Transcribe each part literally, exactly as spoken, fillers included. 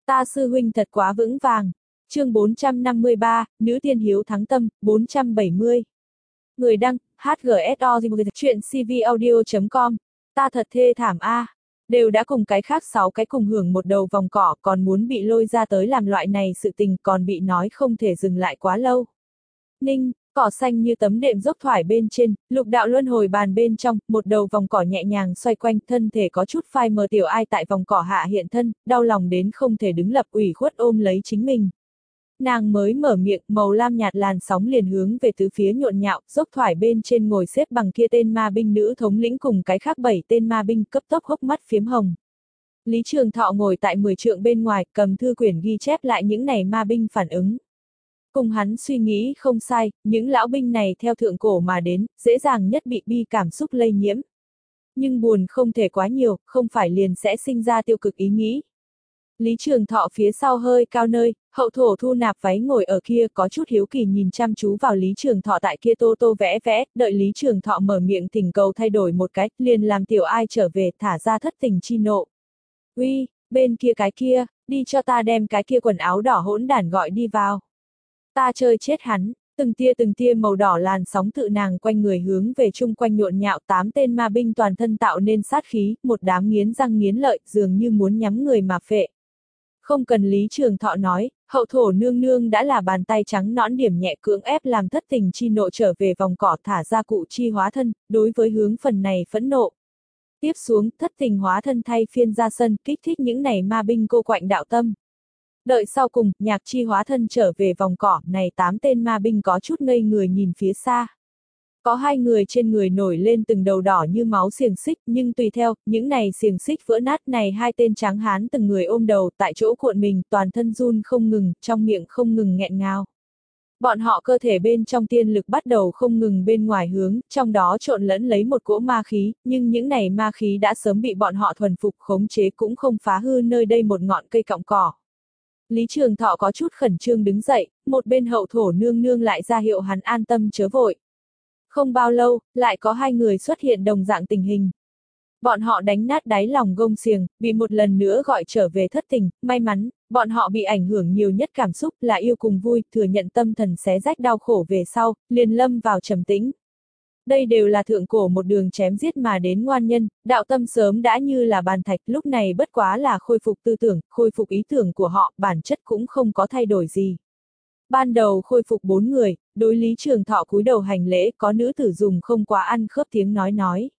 Ta sư huynh thật quá vững vàng. Chương bốn trăm năm mươi ba, nữ tiên hiếu thắng tâm, bốn trăm bảy mươi. Người đăng, hát giê ét o chuyện cvaudio chấm com. Ta thật thê thảm a. Đều đã cùng cái khác sáu cái cùng hưởng một đầu vòng cỏ, còn muốn bị lôi ra tới làm loại này sự tình, còn bị nói không thể dừng lại quá lâu. Ninh, cỏ xanh như tấm đệm dốc thoải bên trên, lục đạo luân hồi bàn bên trong, một đầu vòng cỏ nhẹ nhàng xoay quanh, thân thể có chút phai mờ tiểu ai tại vòng cỏ hạ hiện thân, đau lòng đến không thể đứng lập, ủy khuất ôm lấy chính mình. Nàng mới mở miệng, màu lam nhạt làn sóng liền hướng về tứ phía nhộn nhạo, dốc thoải bên trên ngồi xếp bằng kia tên ma binh nữ thống lĩnh cùng cái khác bảy tên ma binh cấp tốc hốc mắt phiếm hồng. Lý Trường Thọ ngồi tại mười trượng bên ngoài, cầm thư quyển ghi chép lại những này ma binh phản ứng. Cùng hắn suy nghĩ không sai, những lão binh này theo thượng cổ mà đến, dễ dàng nhất bị bi cảm xúc lây nhiễm. Nhưng buồn không thể quá nhiều, không phải liền sẽ sinh ra tiêu cực ý nghĩ. Lý Trường Thọ phía sau hơi cao nơi, hậu thổ thu nạp váy ngồi ở kia có chút hiếu kỳ nhìn chăm chú vào Lý Trường Thọ tại kia tô tô vẽ vẽ, đợi Lý Trường Thọ mở miệng thỉnh cầu thay đổi một cái, liền làm tiểu ai trở về thả ra thất tình chi nộ. Uy, bên kia cái kia, đi cho ta đem cái kia quần áo đỏ hỗn đản gọi đi vào. Ta chơi chết hắn, từng tia từng tia màu đỏ làn sóng tự nàng quanh người hướng về chung quanh nhộn nhạo tám tên ma binh toàn thân tạo nên sát khí, một đám nghiến răng nghiến lợi dường như muốn nhắm người mà phệ. Không cần Lý Trường Thọ nói, hậu thổ nương nương đã là bàn tay trắng nõn điểm nhẹ cưỡng ép làm thất tình chi nộ trở về vòng cỏ thả ra cụ chi hóa thân, đối với hướng phần này phẫn nộ. Tiếp xuống, thất tình hóa thân thay phiên ra sân, kích thích những này ma binh cô quạnh đạo tâm. Đợi sau cùng, nhạc chi hóa thân trở về vòng cỏ, này tám tên ma binh có chút ngây người nhìn phía xa. Có hai người trên người nổi lên từng đầu đỏ như máu xiềng xích, nhưng tùy theo, những này xiềng xích vỡ nát này hai tên tráng hán từng người ôm đầu tại chỗ cuộn mình, toàn thân run không ngừng, trong miệng không ngừng nghẹn ngào. Bọn họ cơ thể bên trong tiên lực bắt đầu không ngừng bên ngoài hướng, trong đó trộn lẫn lấy một cỗ ma khí, nhưng những này ma khí đã sớm bị bọn họ thuần phục khống chế cũng không phá hư nơi đây một ngọn cây cọng cỏ. Lý Trường Thọ có chút khẩn trương đứng dậy, một bên hậu thổ nương nương lại ra hiệu hắn an tâm chớ vội. Không bao lâu, lại có hai người xuất hiện đồng dạng tình hình. Bọn họ đánh nát đáy lòng gông xiềng, bị một lần nữa gọi trở về thất tình, may mắn, bọn họ bị ảnh hưởng nhiều nhất cảm xúc là yêu cùng vui, thừa nhận tâm thần xé rách đau khổ về sau, liền lâm vào trầm tĩnh. Đây đều là thượng cổ một đường chém giết mà đến ngoan nhân, đạo tâm sớm đã như là bàn thạch, lúc này bất quá là khôi phục tư tưởng, khôi phục ý tưởng của họ, bản chất cũng không có thay đổi gì. Ban đầu khôi phục bốn người, đối Lý Trường Thọ cúi đầu hành lễ, có nữ tử dùng không quá ăn khớp tiếng nói nói.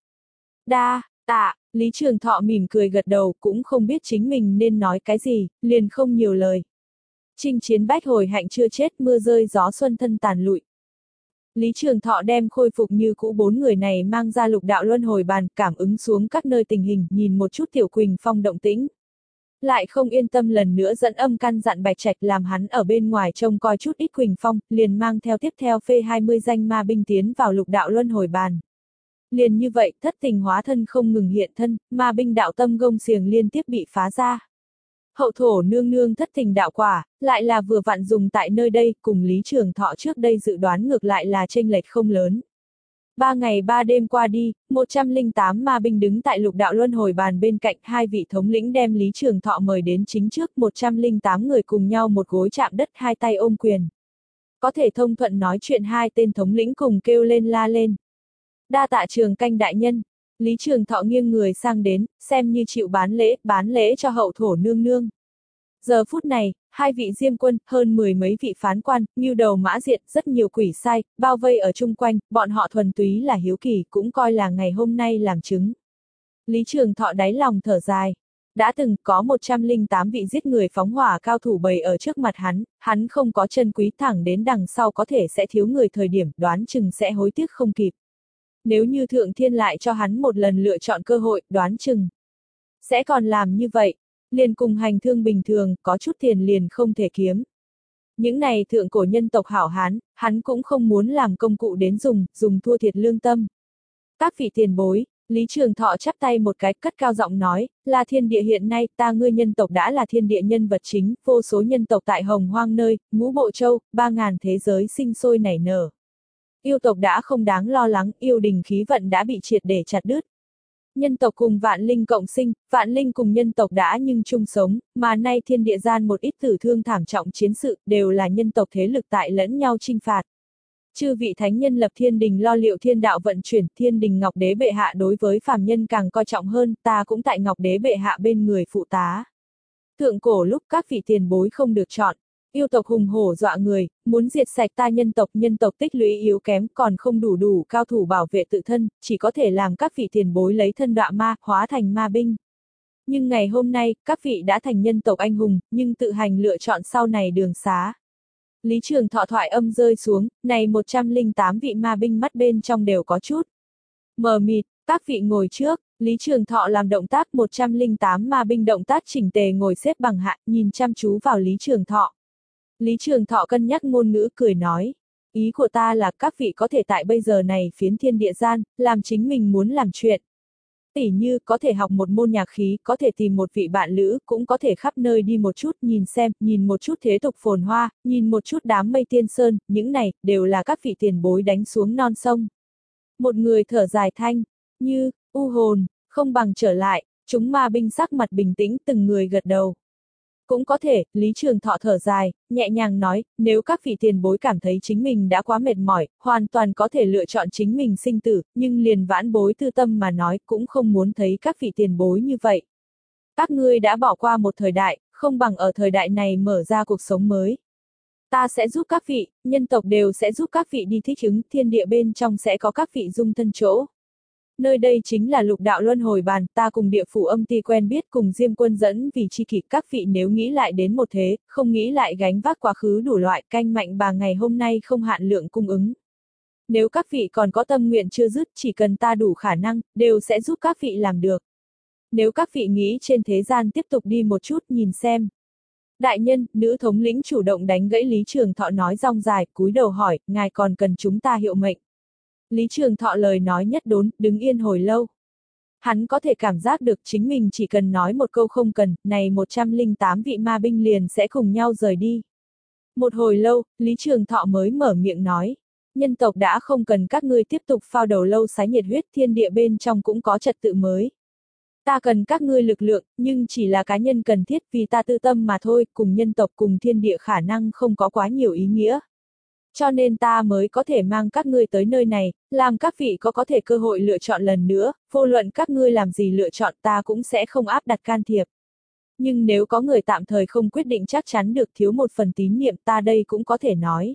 Đa, tạ, Lý Trường Thọ mỉm cười gật đầu, cũng không biết chính mình nên nói cái gì, liền không nhiều lời. Chinh chiến bách hồi hạnh chưa chết, mưa rơi gió xuân thân tàn lụi. Lý Trường Thọ đem khôi phục như cũ bốn người này mang ra lục đạo luân hồi bàn, cảm ứng xuống các nơi tình hình, nhìn một chút Tiểu Quỳnh Phong động tĩnh. Lại không yên tâm lần nữa dẫn âm căn dặn Bạch Trạch làm hắn ở bên ngoài trông coi chút ít Quỳnh Phong, liền mang theo tiếp theo phê hai mươi danh ma binh tiến vào lục đạo luân hồi bàn. Liền như vậy, thất tình hóa thân không ngừng hiện thân, ma binh đạo tâm gông xiềng liên tiếp bị phá ra. Hậu thổ nương nương thất tình đạo quả, lại là vừa vặn dùng tại nơi đây, cùng Lý Trường Thọ trước đây dự đoán ngược lại là chênh lệch không lớn. Ba ngày ba đêm qua đi, một trăm lẻ tám ma binh đứng tại lục đạo luân hồi bàn bên cạnh, hai vị thống lĩnh đem Lý Trường Thọ mời đến chính trước, một trăm lẻ tám người cùng nhau một gối chạm đất, hai tay ôm quyền. Có thể thông thuận nói chuyện, hai tên thống lĩnh cùng kêu lên la lên. Đa tạ Trường Canh đại nhân. Lý Trường Thọ nghiêng người sang đến, xem như chịu bán lễ, bán lễ cho hậu thổ nương nương. Giờ phút này, hai vị diêm quân, hơn mười mấy vị phán quan, ngưu đầu mã diện, rất nhiều quỷ sai, bao vây ở chung quanh, bọn họ thuần túy là hiếu kỳ, cũng coi là ngày hôm nay làm chứng. Lý Trường Thọ đáy lòng thở dài. Đã từng có một trăm lẻ tám vị giết người phóng hỏa cao thủ bày ở trước mặt hắn, hắn không có chân quý, thẳng đến đằng sau có thể sẽ thiếu người thời điểm, đoán chừng sẽ hối tiếc không kịp. Nếu như Thượng Thiên lại cho hắn một lần lựa chọn cơ hội, đoán chừng sẽ còn làm như vậy. Liền cùng hành thương bình thường, có chút tiền liền không thể kiếm. Những này thượng cổ nhân tộc hảo hán, hắn cũng không muốn làm công cụ đến dùng, dùng thua thiệt lương tâm. Các vị tiền bối, Lý Trường Thọ chắp tay một cái, cất cao giọng nói, là thiên địa hiện nay, ta ngươi nhân tộc đã là thiên địa nhân vật chính, vô số nhân tộc tại hồng hoang nơi, ngũ bộ châu, ba ngàn thế giới sinh sôi nảy nở. Yêu tộc đã không đáng lo lắng, yêu đình khí vận đã bị triệt để chặt đứt. Nhân tộc cùng vạn linh cộng sinh, vạn linh cùng nhân tộc đã nhưng chung sống, mà nay thiên địa gian một ít tử thương thảm trọng chiến sự, đều là nhân tộc thế lực tại lẫn nhau chinh phạt. Chư vị thánh nhân lập thiên đình lo liệu thiên đạo vận chuyển, thiên đình Ngọc Đế bệ hạ đối với phàm nhân càng coi trọng hơn, ta cũng tại Ngọc Đế bệ hạ bên người phụ tá. Thượng cổ lúc các vị tiền bối không được chọn, yêu tộc hùng hổ dọa người, muốn diệt sạch ta nhân tộc, nhân tộc tích lũy yếu kém, còn không đủ đủ cao thủ bảo vệ tự thân, chỉ có thể làm các vị tiền bối lấy thân đọa ma, hóa thành ma binh. Nhưng ngày hôm nay, các vị đã thành nhân tộc anh hùng, nhưng tự hành lựa chọn sau này đường xá. Lý Trường Thọ thoại âm rơi xuống, này một trăm linh tám vị ma binh mắt bên trong đều có chút mờ mịt, các vị ngồi trước, Lý Trường Thọ làm động tác một trăm linh tám ma binh động tác chỉnh tề ngồi xếp bằng hạ, nhìn chăm chú vào Lý Trường Thọ. Lý Trường Thọ cân nhắc ngôn ngữ cười nói, ý của ta là các vị có thể tại bây giờ này phiến thiên địa gian, làm chính mình muốn làm chuyện. Tỉ như có thể học một môn nhạc khí, có thể tìm một vị bạn lữ, cũng có thể khắp nơi đi một chút, nhìn xem, nhìn một chút thế tục phồn hoa, nhìn một chút đám mây tiên sơn, những này, đều là các vị tiền bối đánh xuống non sông. Một người thở dài thanh, như, u hồn, không bằng trở lại, chúng ma binh sắc mặt bình tĩnh từng người gật đầu. Cũng có thể, Lý Trường Thọ thở dài, nhẹ nhàng nói, nếu các vị tiền bối cảm thấy chính mình đã quá mệt mỏi, hoàn toàn có thể lựa chọn chính mình sinh tử, nhưng liền vãn bối tư tâm mà nói cũng không muốn thấy các vị tiền bối như vậy. Các ngươi đã bỏ qua một thời đại, không bằng ở thời đại này mở ra cuộc sống mới. Ta sẽ giúp các vị, nhân tộc đều sẽ giúp các vị đi thích ứng, thiên địa bên trong sẽ có các vị dung thân chỗ. Nơi đây chính là lục đạo luân hồi bàn, ta cùng địa phủ âm ti quen biết cùng Diêm Quân dẫn vì chi kỷ, các vị nếu nghĩ lại đến một thế, không nghĩ lại gánh vác quá khứ đủ loại, canh mạnh bà ngày hôm nay không hạn lượng cung ứng. Nếu các vị còn có tâm nguyện chưa dứt, chỉ cần ta đủ khả năng, đều sẽ giúp các vị làm được. Nếu các vị nghĩ trên thế gian tiếp tục đi một chút nhìn xem. Đại nhân, nữ thống lĩnh chủ động đánh gãy Lý Trường Thọ nói rong dài, cúi đầu hỏi, ngài còn cần chúng ta hiệu mệnh. Lý Trường Thọ lời nói nhất đốn, đứng yên hồi lâu. Hắn có thể cảm giác được chính mình chỉ cần nói một câu không cần, này một trăm linh tám vị ma binh liền sẽ cùng nhau rời đi. Một hồi lâu, Lý Trường Thọ mới mở miệng nói, nhân tộc đã không cần các ngươi tiếp tục phao đầu lâu sái nhiệt huyết, thiên địa bên trong cũng có trật tự mới. Ta cần các ngươi lực lượng, nhưng chỉ là cá nhân cần thiết vì ta tư tâm mà thôi, cùng nhân tộc cùng thiên địa khả năng không có quá nhiều ý nghĩa. Cho nên ta mới có thể mang các ngươi tới nơi này, làm các vị có có thể cơ hội lựa chọn lần nữa, vô luận các ngươi làm gì lựa chọn ta cũng sẽ không áp đặt can thiệp. Nhưng nếu có người tạm thời không quyết định chắc chắn được thiếu một phần tín niệm ta đây cũng có thể nói.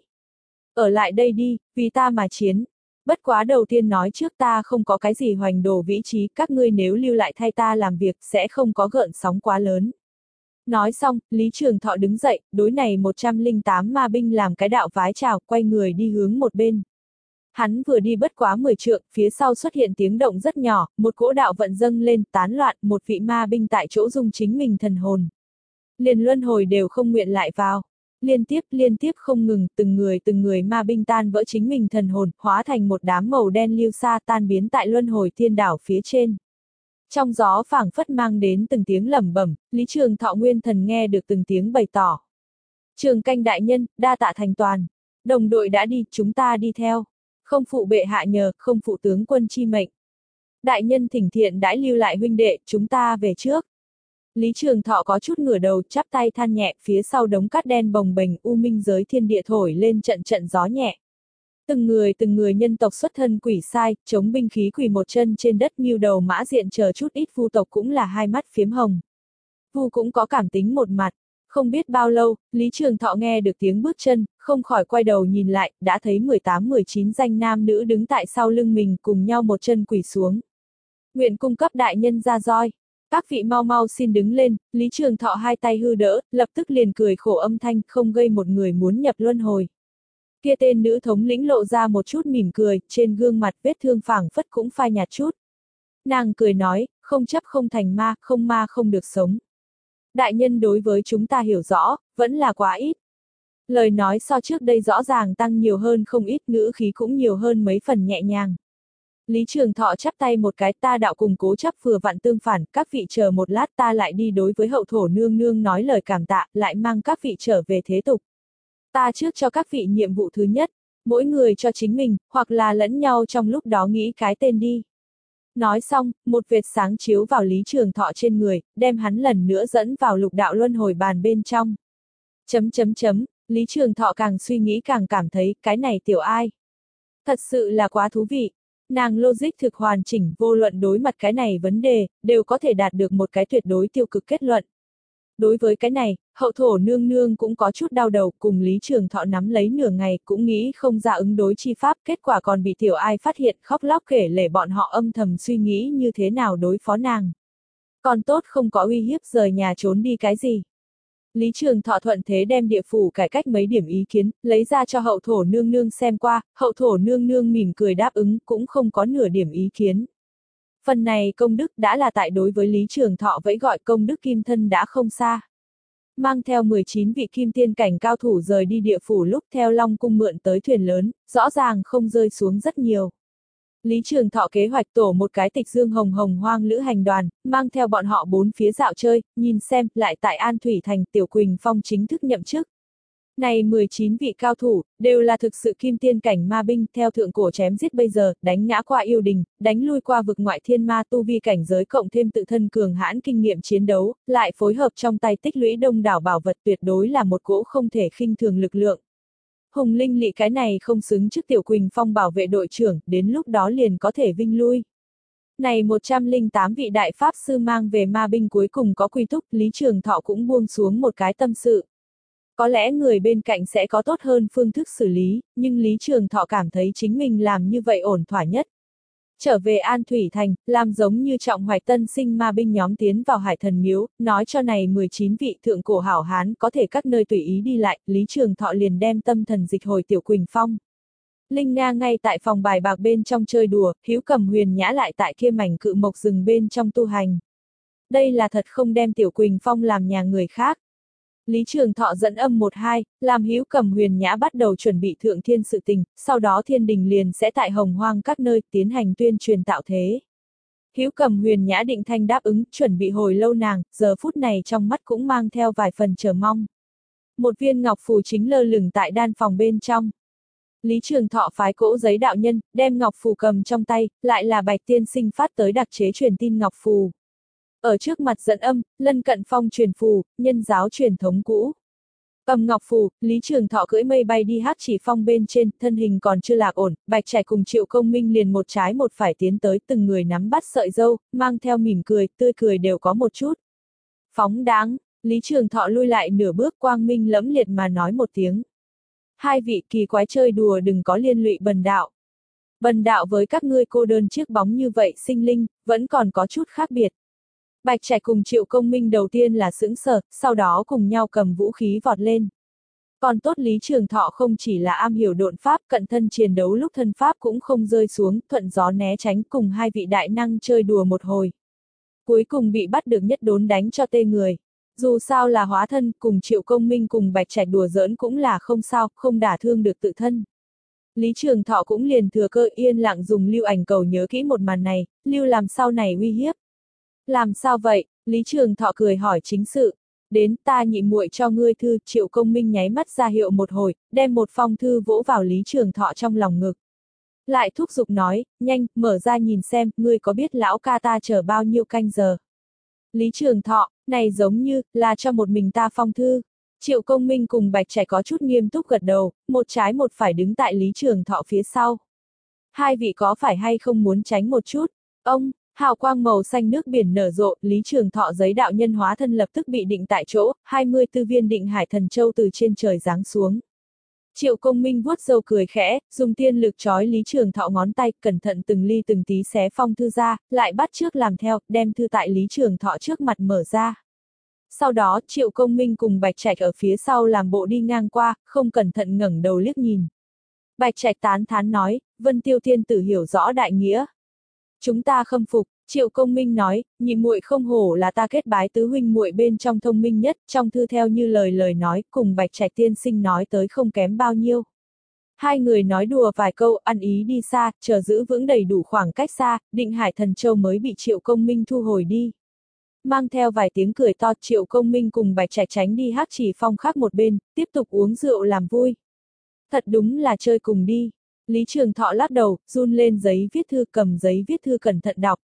Ở lại đây đi, vì ta mà chiến. Bất quá đầu tiên nói trước ta không có cái gì hoành đồ vĩ trí, các ngươi nếu lưu lại thay ta làm việc sẽ không có gợn sóng quá lớn. Nói xong, Lý Trường Thọ đứng dậy, đối này một trăm linh tám ma binh làm cái đạo vái chào, quay người đi hướng một bên. Hắn vừa đi bất quá mười trượng, phía sau xuất hiện tiếng động rất nhỏ, một cỗ đạo vận dâng lên, tán loạn, một vị ma binh tại chỗ dùng chính mình thần hồn. Liền luân hồi đều không nguyện lại vào. Liên tiếp, liên tiếp không ngừng, từng người từng người ma binh tan vỡ chính mình thần hồn, hóa thành một đám màu đen lưu xa tan biến tại luân hồi thiên đảo phía trên. Trong gió phảng phất mang đến từng tiếng lẩm bẩm, Lý Trường Thọ nguyên thần nghe được từng tiếng bày tỏ. Trường canh đại nhân, đa tạ thành toàn. Đồng đội đã đi, chúng ta đi theo. Không phụ bệ hạ nhờ, không phụ tướng quân chi mệnh. Đại nhân thỉnh thiện đãi lưu lại huynh đệ, chúng ta về trước. Lý Trường Thọ có chút ngửa đầu, chắp tay than nhẹ, phía sau đống cát đen bồng bềnh, u minh giới thiên địa thổi lên trận trận gió nhẹ. Từng người từng người nhân tộc xuất thân quỷ sai, chống binh khí quỳ một chân trên đất, nghiêu đầu mã diện chờ chút ít vu tộc cũng là hai mắt phiếm hồng. Vu cũng có cảm tính một mặt. Không biết bao lâu, Lý Trường Thọ nghe được tiếng bước chân, không khỏi quay đầu nhìn lại, đã thấy mười tám mười chín danh nam nữ đứng tại sau lưng mình cùng nhau một chân quỳ xuống. Nguyện cung cấp đại nhân ra roi. Các vị mau mau xin đứng lên, Lý Trường Thọ hai tay hư đỡ, lập tức liền cười khổ âm thanh, không gây một người muốn nhập luân hồi. Kia tên nữ thống lĩnh lộ ra một chút mỉm cười, trên gương mặt vết thương phảng phất cũng phai nhạt chút. Nàng cười nói, không chấp không thành ma, không ma không được sống. Đại nhân đối với chúng ta hiểu rõ, vẫn là quá ít. Lời nói so trước đây rõ ràng tăng nhiều hơn không ít, ngữ khí cũng nhiều hơn mấy phần nhẹ nhàng. Lý Trường Thọ chắp tay một cái, ta đạo cùng cố chấp vừa vặn tương phản, các vị chờ một lát ta lại đi đối với hậu thổ nương nương nói lời cảm tạ, lại mang các vị trở về thế tục. Ta trước cho các vị nhiệm vụ thứ nhất, mỗi người cho chính mình, hoặc là lẫn nhau trong lúc đó nghĩ cái tên đi. Nói xong, một vệt sáng chiếu vào Lý Trường Thọ trên người, đem hắn lần nữa dẫn vào lục đạo luân hồi bàn bên trong. Chấm chấm chấm, Lý Trường Thọ càng suy nghĩ càng cảm thấy, cái này tiểu ai. Thật sự là quá thú vị. Nàng logic thực hoàn chỉnh, vô luận đối mặt cái này vấn đề, đều có thể đạt được một cái tuyệt đối tiêu cực kết luận. Đối với cái này, hậu thổ nương nương cũng có chút đau đầu, cùng Lý Trường Thọ nắm lấy nửa ngày, cũng nghĩ không ra ứng đối chi pháp, kết quả còn bị tiểu ai phát hiện, khóc lóc kể lể bọn họ âm thầm suy nghĩ như thế nào đối phó nàng. Còn tốt không có uy hiếp rời nhà trốn đi cái gì. Lý Trường Thọ thuận thế đem địa phủ cải cách mấy điểm ý kiến, lấy ra cho hậu thổ nương nương xem qua, hậu thổ nương nương mỉm cười đáp ứng, cũng không có nửa điểm ý kiến. Phần này công đức đã là tại đối với Lý Trường Thọ vẫy gọi công đức kim thân đã không xa. Mang theo mười chín vị kim tiên cảnh cao thủ rời đi địa phủ lúc theo Long Cung mượn tới thuyền lớn, rõ ràng không rơi xuống rất nhiều. Lý Trường Thọ kế hoạch tổ một cái tịch dương hồng hồng hoang lữ hành đoàn, mang theo bọn họ bốn phía dạo chơi, nhìn xem, lại tại An Thủy Thành Tiểu Quỳnh Phong chính thức nhậm chức. Này mười chín vị cao thủ, đều là thực sự kim tiên cảnh ma binh, theo thượng cổ chém giết bây giờ, đánh ngã qua yêu đình, đánh lui qua vực ngoại thiên ma tu vi cảnh giới cộng thêm tự thân cường hãn kinh nghiệm chiến đấu, lại phối hợp trong tay tích lũy đông đảo bảo vật tuyệt đối là một cỗ không thể khinh thường lực lượng. Hùng Linh Lị cái này không xứng trước Tiểu Quỳnh Phong bảo vệ đội trưởng, đến lúc đó liền có thể vinh lui. Này một trăm lẻ tám vị đại pháp sư mang về ma binh cuối cùng có quy túc, Lý Trường Thọ cũng buông xuống một cái tâm sự. Có lẽ người bên cạnh sẽ có tốt hơn phương thức xử lý, nhưng Lý Trường Thọ cảm thấy chính mình làm như vậy ổn thỏa nhất. Trở về An Thủy Thành, làm giống như trọng hoạch tân sinh ma binh nhóm tiến vào Hải Thần Miếu, nói cho này mười chín vị thượng cổ hảo hán có thể các nơi tùy ý đi lại, Lý Trường Thọ liền đem tâm thần dịch hồi Tiểu Quỳnh Phong. Linh Nga ngay tại phòng bài bạc bên trong chơi đùa, Hữu Cầm Huyền Nhã lại tại kia mảnh cự mộc rừng bên trong tu hành. Đây là thật không đem Tiểu Quỳnh Phong làm nhà người khác. Lý Trường Thọ dẫn âm một hai, làm Hữu Cầm Huyền Nhã bắt đầu chuẩn bị thượng thiên sự tình, sau đó thiên đình liền sẽ tại hồng hoang các nơi tiến hành tuyên truyền tạo thế. Hữu Cầm Huyền Nhã định thanh đáp ứng, chuẩn bị hồi lâu nàng, giờ phút này trong mắt cũng mang theo vài phần chờ mong. Một viên ngọc phù chính lơ lửng tại đan phòng bên trong. Lý Trường Thọ phái cỗ giấy đạo nhân, đem ngọc phù cầm trong tay, lại là Bạch Tiên Sinh phát tới đặc chế truyền tin ngọc phù. Ở trước mặt dẫn âm, lân cận phong truyền phù, nhân giáo truyền thống cũ. Cầm ngọc phù, Lý Trường Thọ cưỡi mây bay đi Hắc Chỉ Phong bên trên, thân hình còn chưa lạc ổn, Bạch Trạch cùng Triệu Công Minh liền một trái một phải tiến tới, từng người nắm bắt sợi dâu, mang theo mỉm cười, tươi cười đều có một chút. Phóng đáng, Lý Trường Thọ lui lại nửa bước, quang minh lẫm liệt mà nói một tiếng. Hai vị kỳ quái chơi đùa đừng có liên lụy bần đạo. Bần đạo với các ngươi cô đơn chiếc bóng như vậy sinh linh, vẫn còn có chút khác biệt. Bạch Trạch cùng Triệu Công Minh đầu tiên là sững sờ, sau đó cùng nhau cầm vũ khí vọt lên. Còn tốt Lý Trường Thọ không chỉ là am hiểu độn pháp, cận thân chiến đấu lúc thân pháp cũng không rơi xuống, thuận gió né tránh, cùng hai vị đại năng chơi đùa một hồi. Cuối cùng bị bắt được nhất đốn đánh cho tê người. Dù sao là hóa thân, cùng Triệu Công Minh cùng Bạch Trạch đùa giỡn cũng là không sao, không đả thương được tự thân. Lý Trường Thọ cũng liền thừa cơ yên lặng dùng lưu ảnh cầu nhớ kỹ một màn này, lưu làm sau này uy hiếp. Làm sao vậy? Lý Trường Thọ cười hỏi chính sự. Đến, ta nhị muội cho ngươi thư. Triệu Công Minh nháy mắt ra hiệu một hồi, đem một phong thư vỗ vào Lý Trường Thọ trong lòng ngực. Lại thúc giục nói, nhanh, mở ra nhìn xem, ngươi có biết lão ca ta chờ bao nhiêu canh giờ. Lý Trường Thọ, này giống như, là cho một mình ta phong thư. Triệu Công Minh cùng Bạch Trạch có chút nghiêm túc gật đầu, một trái một phải đứng tại Lý Trường Thọ phía sau. Hai vị có phải hay không muốn tránh một chút? Ông, hào quang màu xanh nước biển nở rộ, Lý Trường Thọ giấy đạo nhân hóa thân lập tức bị định tại chỗ, hai mươi tư viên định hải thần châu từ trên trời giáng xuống. Triệu Công Minh vuốt râu cười khẽ, dùng tiên lực trói Lý Trường Thọ ngón tay, cẩn thận từng ly từng tí xé phong thư ra, lại bắt trước làm theo, đem thư tại Lý Trường Thọ trước mặt mở ra. Sau đó, Triệu Công Minh cùng Bạch Trạch ở phía sau làm bộ đi ngang qua, không cẩn thận ngẩng đầu liếc nhìn. Bạch Trạch tán thán nói, Vân Tiêu Thiên Tử hiểu rõ đại nghĩa. Chúng ta khâm phục. Triệu Công Minh nói, nhị muội không hổ là ta kết bái tứ huynh muội bên trong thông minh nhất, trong thư theo như lời lời nói, cùng Bạch Trạch tiên sinh nói tới không kém bao nhiêu. Hai người nói đùa vài câu, ăn ý đi xa, chờ giữ vững đầy đủ khoảng cách xa, định hải thần châu mới bị Triệu Công Minh thu hồi đi. Mang theo vài tiếng cười to, Triệu Công Minh cùng Bạch Trạch tránh đi Hắc Chỉ Phong khác một bên, tiếp tục uống rượu làm vui. Thật đúng là chơi cùng đi. Lý Trường Thọ lắc đầu, run lên giấy viết thư, cầm giấy viết thư cẩn thận đọc,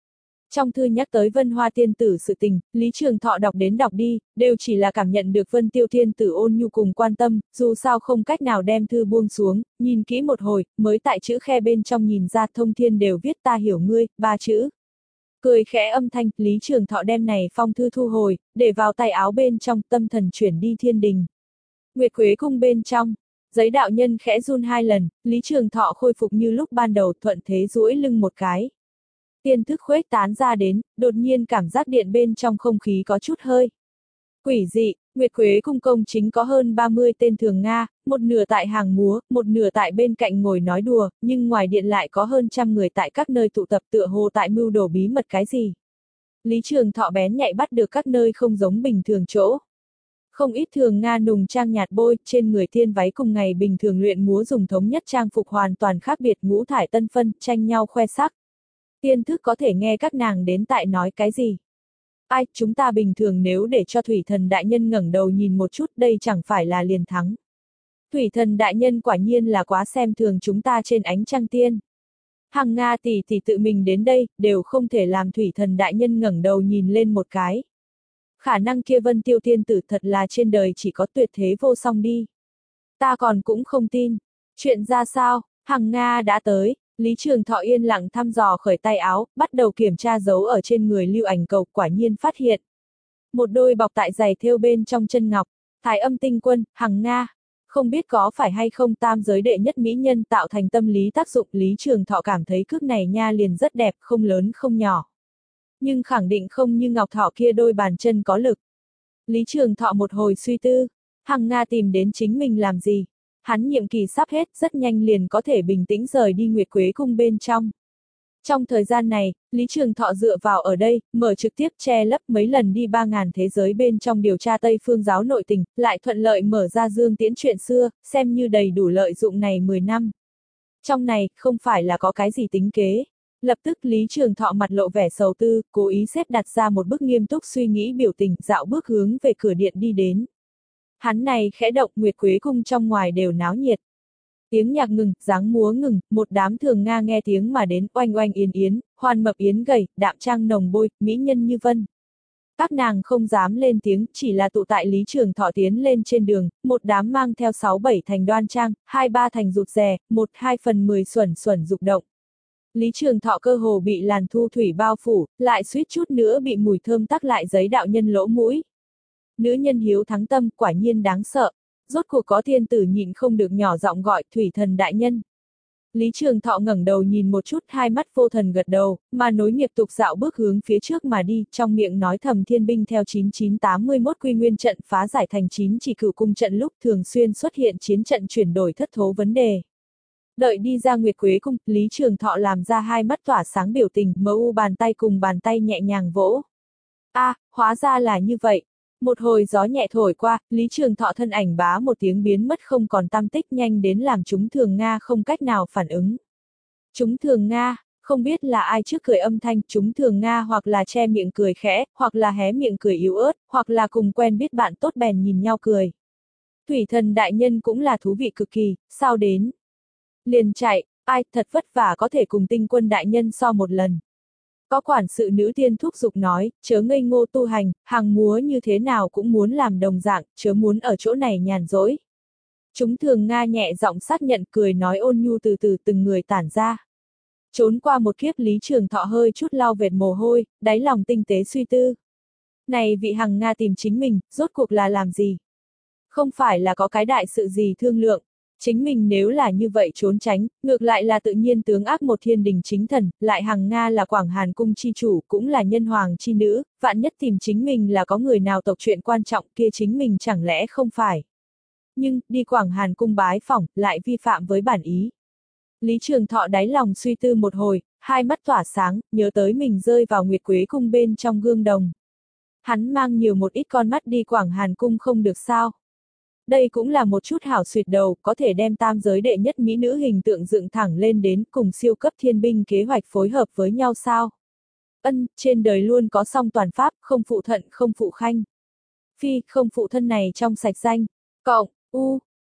Trong thư nhắc tới Vân Hoa tiên tử sự tình, Lý Trường Thọ đọc đến đọc đi, đều chỉ là cảm nhận được Vân Tiêu tiên tử ôn nhu cùng quan tâm, dù sao không cách nào đem thư buông xuống, nhìn kỹ một hồi, mới tại chữ khe bên trong nhìn ra thông thiên đều viết ta hiểu ngươi, ba chữ. Cười khẽ âm thanh, Lý Trường Thọ đem này phong thư thu hồi, để vào tay áo bên trong, tâm thần chuyển đi thiên đình. Nguyệt Quế cung bên trong, giấy đạo nhân khẽ run hai lần, Lý Trường Thọ khôi phục như lúc ban đầu, thuận thế duỗi lưng một cái. Tiên thức khuếch tán ra đến, đột nhiên cảm giác điện bên trong không khí có chút hơi quỷ dị. Nguyệt Quế cung công chính có hơn ba mươi tên thường Nga, một nửa tại hàng múa, một nửa tại bên cạnh ngồi nói đùa, nhưng ngoài điện lại có hơn trăm người tại các nơi tụ tập tựa hồ tại mưu đồ bí mật cái gì. Lý Trường Thọ bén nhạy bắt được các nơi không giống bình thường chỗ. Không ít thường Nga nùng trang nhạt bôi, trên người tiên váy cùng ngày bình thường luyện múa dùng thống nhất trang phục hoàn toàn khác biệt, ngũ thải tân phân, tranh nhau khoe sắc. Tiên thức có thể nghe các nàng đến tại nói cái gì. Ai, chúng ta bình thường nếu để cho Thủy Thần Đại Nhân ngẩng đầu nhìn một chút, đây chẳng phải là liền thắng. Thủy Thần Đại Nhân quả nhiên là quá xem thường chúng ta trên ánh trăng tiên. Hằng Nga tỷ tỷ tự mình đến đây, đều không thể làm Thủy Thần Đại Nhân ngẩng đầu nhìn lên một cái. Khả năng kia Vân Tiêu tiên tử thật là trên đời chỉ có tuyệt thế vô song đi. Ta còn cũng không tin. Chuyện ra sao, Hằng Nga đã tới. Lý Trường Thọ yên lặng thăm dò khởi tay áo, bắt đầu kiểm tra dấu ở trên người lưu ảnh cầu, quả nhiên phát hiện. Một đôi bọc tại giày thêu bên trong chân ngọc, Thái Âm Tinh Quân, Hằng Nga. Không biết có phải hay không tam giới đệ nhất mỹ nhân tạo thành tâm lý tác dụng, Lý Trường Thọ cảm thấy cước này nha liền rất đẹp, không lớn không nhỏ. Nhưng khẳng định không như Ngọc Thọ kia đôi bàn chân có lực. Lý Trường Thọ một hồi suy tư, Hằng Nga tìm đến chính mình làm gì? Hắn nhiệm kỳ sắp hết, rất nhanh liền có thể bình tĩnh rời đi Nguyệt Quế cung bên trong. Trong thời gian này, Lý Trường Thọ dựa vào ở đây, mở trực tiếp che lấp mấy lần đi ba ngàn thế giới bên trong điều tra Tây Phương giáo nội tình, lại thuận lợi mở ra Dương Tiễn chuyện xưa, xem như đầy đủ lợi dụng này mười năm. Trong này, không phải là có cái gì tính kế. Lập tức Lý Trường Thọ mặt lộ vẻ sầu tư, cố ý xếp đặt ra một bức nghiêm túc suy nghĩ biểu tình, dạo bước hướng về cửa điện đi đến. Hắn này khẽ động, Nguyệt Quế cung trong ngoài đều náo nhiệt. Tiếng nhạc ngừng, dáng múa ngừng, một đám thường Nga nghe tiếng mà đến, oanh oanh yến yến, hoan mập yến gầy, đạm trang nồng bôi, mỹ nhân như vân. Các nàng không dám lên tiếng, chỉ là tụ tại Lý Trường Thọ tiến lên trên đường, một đám mang theo sáu bảy thành đoan trang, hai ba thành rụt rè, một hai phần mười xuẩn xuẩn dục động. Lý Trường Thọ cơ hồ bị làn thu thủy bao phủ, lại suýt chút nữa bị mùi thơm tắc lại giấy đạo nhân lỗ mũi. Nữ nhân hiếu thắng tâm, quả nhiên đáng sợ. Rốt cuộc có thiên tử nhịn không được nhỏ giọng gọi Thủy Thần Đại Nhân. Lý Trường Thọ ngẩng đầu nhìn một chút, hai mắt vô thần gật đầu, mà nối nghiệp tục dạo bước hướng phía trước mà đi, trong miệng nói thầm thiên binh theo chín chín tám mốt quy nguyên trận phá giải thành chín chỉ cửu cung trận lúc thường xuyên xuất hiện chiến trận chuyển đổi thất thố vấn đề. Đợi đi ra Nguyệt Quế cung, Lý Trường Thọ làm ra hai mắt tỏa sáng biểu tình, mờ u bàn tay cùng bàn tay nhẹ nhàng vỗ. A, à, hóa ra là như vậy. Một hồi gió nhẹ thổi qua, Lý Trường Thọ thân ảnh bá một tiếng biến mất không còn tăm tích, nhanh đến làm chúng thường Nga không cách nào phản ứng. Chúng thường Nga, không biết là ai trước cười âm thanh, chúng thường Nga hoặc là che miệng cười khẽ, hoặc là hé miệng cười yếu ớt, hoặc là cùng quen biết bạn tốt bèn nhìn nhau cười. Thủy Thần Đại Nhân cũng là thú vị cực kỳ, sao đến? Liền chạy, ai thật vất vả có thể cùng Tinh Quân Đại Nhân so một lần. Có quản sự nữ tiên thúc giục nói, chớ ngây ngô tu hành, hàng múa như thế nào cũng muốn làm đồng dạng, chớ muốn ở chỗ này nhàn rỗi. Chúng thường Nga nhẹ giọng xác nhận, cười nói ôn nhu, từ từ từng người tản ra. Trốn qua một kiếp, Lý Trường Thọ hơi chút lau vệt mồ hôi, đáy lòng tinh tế suy tư. Này vị Hằng Nga tìm chính mình, rốt cuộc là làm gì? Không phải là có cái đại sự gì thương lượng. Chính mình nếu là như vậy trốn tránh, ngược lại là tự nhiên tướng ác một thiên đình chính thần, lại Hằng Nga là Quảng Hàn cung chi chủ, cũng là nhân hoàng chi nữ, vạn nhất tìm chính mình là có người nào tộc chuyện quan trọng kia chính mình chẳng lẽ không phải. Nhưng, đi Quảng Hàn cung bái phỏng, lại vi phạm với bản ý. Lý Trường Thọ đáy lòng suy tư một hồi, hai mắt tỏa sáng, nhớ tới mình rơi vào Nguyệt Quế cung bên trong gương đồng. Hắn mang nhiều một ít con mắt đi Quảng Hàn cung không được sao. Đây cũng là một chút hảo suyệt đầu, có thể đem tam giới đệ nhất mỹ nữ hình tượng dựng thẳng lên đến cùng siêu cấp thiên binh kế hoạch phối hợp với nhau sao. Ân, trên đời luôn có song toàn pháp, không phụ thận không phụ khanh. Phi, không phụ thân này trong sạch danh. Cộng, u,